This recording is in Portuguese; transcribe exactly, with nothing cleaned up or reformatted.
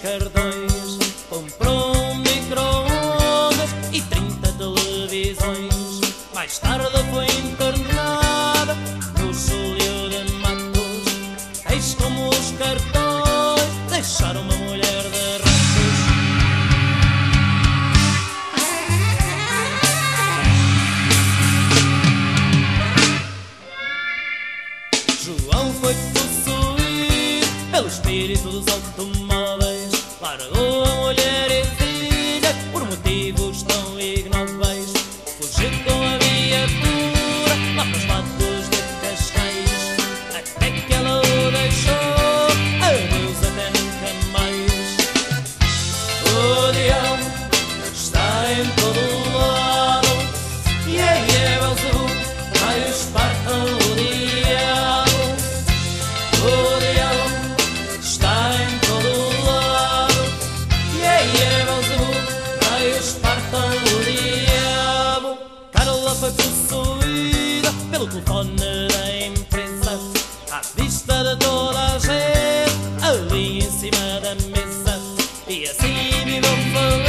cartões, comprou um micro-ondas e trinta televisões. Mais tarde foi internada no Júlio de Matos. Eis como os cartões deixaram uma mulher de ratos. João foi possuído pelo espírito dos automóveis. Largou a mulher e filha por motivos tão ignóbeis. Fugiu com a viatura lá para os lados de Cascais, até que ela o deixou. Adeus, até nunca mais. O diabo está em todo lado. E aí é Belzebu, raios partam o diabo. O diabo está em todo lado. E aí é Belzebu, raios partam o diabo. Carla foi possuída pelo telefone da empresa, à vista de toda a gente, ali em cima da mesa. E assim viveu feliz